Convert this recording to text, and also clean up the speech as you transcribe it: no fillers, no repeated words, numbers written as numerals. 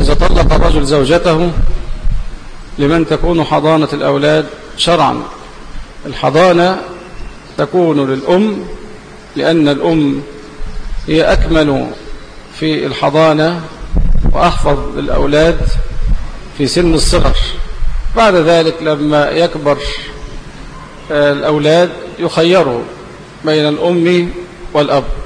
إذا طلق الرجل زوجته لمن تكون حضانة الأولاد شرعا؟ الحضانة تكون للأم، لأن الأم هي أكمل في الحضانة وأحفظ للأولاد في سن الصغر. بعد ذلك لما يكبر الأولاد يخيروا بين الأم والأب.